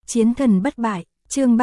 Chiến thần bất bại, chương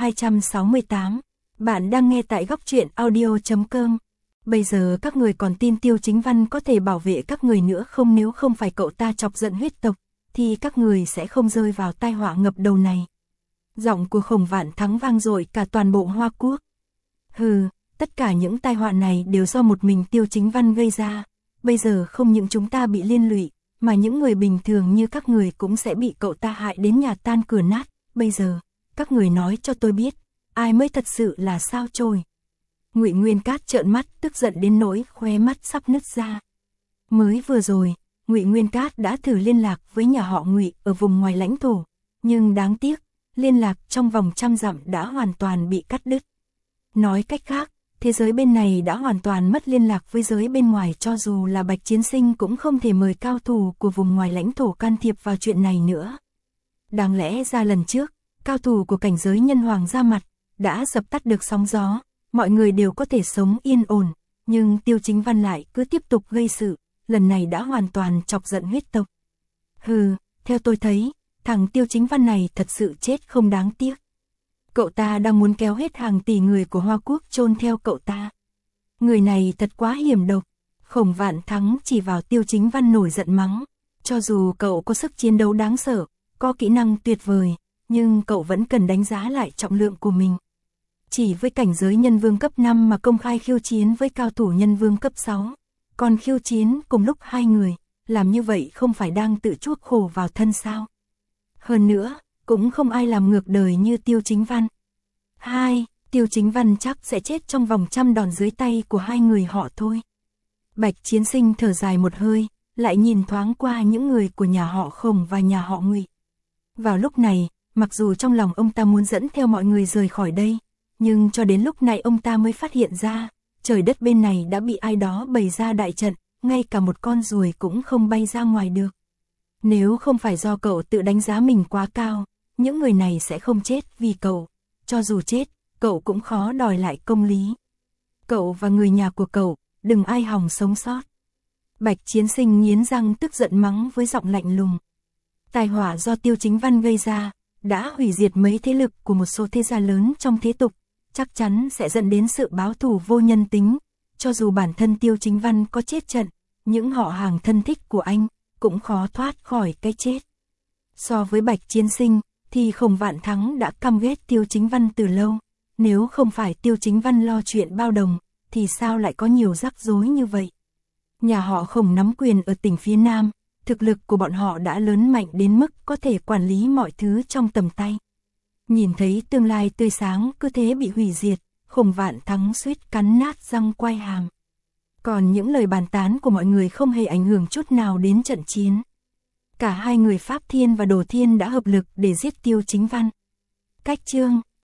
3268. Bạn đang nghe tại góc truyện audio.com. Bây giờ các người còn tin Tiêu Chính Văn có thể bảo vệ các người nữa không? Nếu không phải cậu ta chọc giận huyết tộc, thì các người sẽ không rơi vào tai họa ngập đầu này. Giọng của Khổng Vạn Thắng vang dội cả toàn bộ Hoa Quốc. Hừ, tất cả những tai họa này đều do một mình Tiêu Chính Văn gây ra. Bây giờ không những chúng ta bị liên lụy, mà những người bình thường như các người cũng sẽ bị cậu ta hại đến nhà tan cửa nát. Bây giờ, các người nói cho tôi biết, ai mới thật sự là sao Chổi? Ngụy Nguyên Cát trợn mắt, tức giận đến nỗi khóe mắt sắp nứt ra. Mới vừa rồi, Ngụy Nguyên Cát đã thử liên lạc với nhà họ Ngụy ở vùng ngoài lãnh thổ, nhưng đáng tiếc, liên lạc trong vòng 100 dặm đã hoàn toàn bị cắt đứt. Nói cách khác, thế giới bên này đã hoàn toàn mất liên lạc với giới bên ngoài, cho dù là Bạch Chiến Sinh cũng không thể mời cao thủ của vùng ngoài lãnh thổ can thiệp vào chuyện này nữa. Đáng lẽ ra lần trước, cao thủ của cảnh giới nhân hoàng ra mặt, đã dập tắt được sóng gió, mọi người đều có thể sống yên ổn, nhưng Tiêu Chính Văn lại cứ tiếp tục gây sự, lần này đã hoàn toàn chọc giận huyết tộc. Hừ, theo tôi thấy, thằng Tiêu Chính Văn này thật sự chết không đáng tiếc. Cậu ta đang muốn kéo hết hàng tỷ người của Hoa Quốc chôn theo cậu ta. Người này thật quá hiểm độc. Khổng Vạn Thắng chỉ vào Tiêu Chính Văn nổi giận mắng. Cho dù cậu có sức chiến đấu đáng sợ, có kỹ năng tuyệt vời, nhưng cậu vẫn cần đánh giá lại trọng lượng của mình. Chỉ với cảnh giới nhân vương cấp 5 mà công khai khiêu chiến với cao thủ nhân vương cấp 6. Còn khiêu chiến cùng lúc hai người, làm như vậy không phải đang tự chuốc khổ vào thân sao? Hơn nữa, cũng không ai làm ngược đời như Tiêu Chính Văn. Tiêu Chính Văn chắc sẽ chết trong vòng 100 đòn dưới tay của hai người họ thôi. Bạch Chiến Sinh thở dài một hơi, lại nhìn thoáng qua những người của nhà họ Khổng và nhà họ Ngụy. Vào lúc này, mặc dù trong lòng ông ta muốn dẫn theo mọi người rời khỏi đây, nhưng cho đến lúc này ông ta mới phát hiện ra, trời đất bên này đã bị ai đó bày ra đại trận, ngay cả một con ruồi cũng không bay ra ngoài được. Nếu không phải do cậu tự đánh giá mình quá cao, những người này sẽ không chết vì cậu. Cho dù chết, cậu cũng khó đòi lại công lý. Cậu và người nhà của cậu, đừng ai hòng sống sót. Bạch Chiến Sinh nghiến răng tức giận mắng với giọng lạnh lùng. Tai họa do Tiêu Chính Văn gây ra, đã hủy diệt mấy thế lực của một số thế gia lớn trong thế tục, chắc chắn sẽ dẫn đến sự báo thù vô nhân tính. Cho dù bản thân Tiêu Chính Văn có chết trận, những họ hàng thân thích của anh cũng khó thoát khỏi cái chết. So với Bạch Chiến Sinh, thì Khổng Vạn Thắng đã căm ghét Tiêu Chính Văn từ lâu. Nếu không phải Tiêu Chính Văn lo chuyện bao đồng, thì sao lại có nhiều rắc rối như vậy? Nhà họ Khổng nắm quyền ở tỉnh phía Nam, thực lực của bọn họ đã lớn mạnh đến mức có thể quản lý mọi thứ trong tầm tay. Nhìn thấy tương lai tươi sáng cứ thế bị hủy diệt, Khổng Vạn Thắng suýt cắn nát răng quai hàm. Còn những lời bàn tán của mọi người không hề ảnh hưởng chút nào đến trận chiến. Cả hai người Pháp Thiên và Đồ Thiên đã hợp lực để giết Tiêu Chính Văn. Cách chương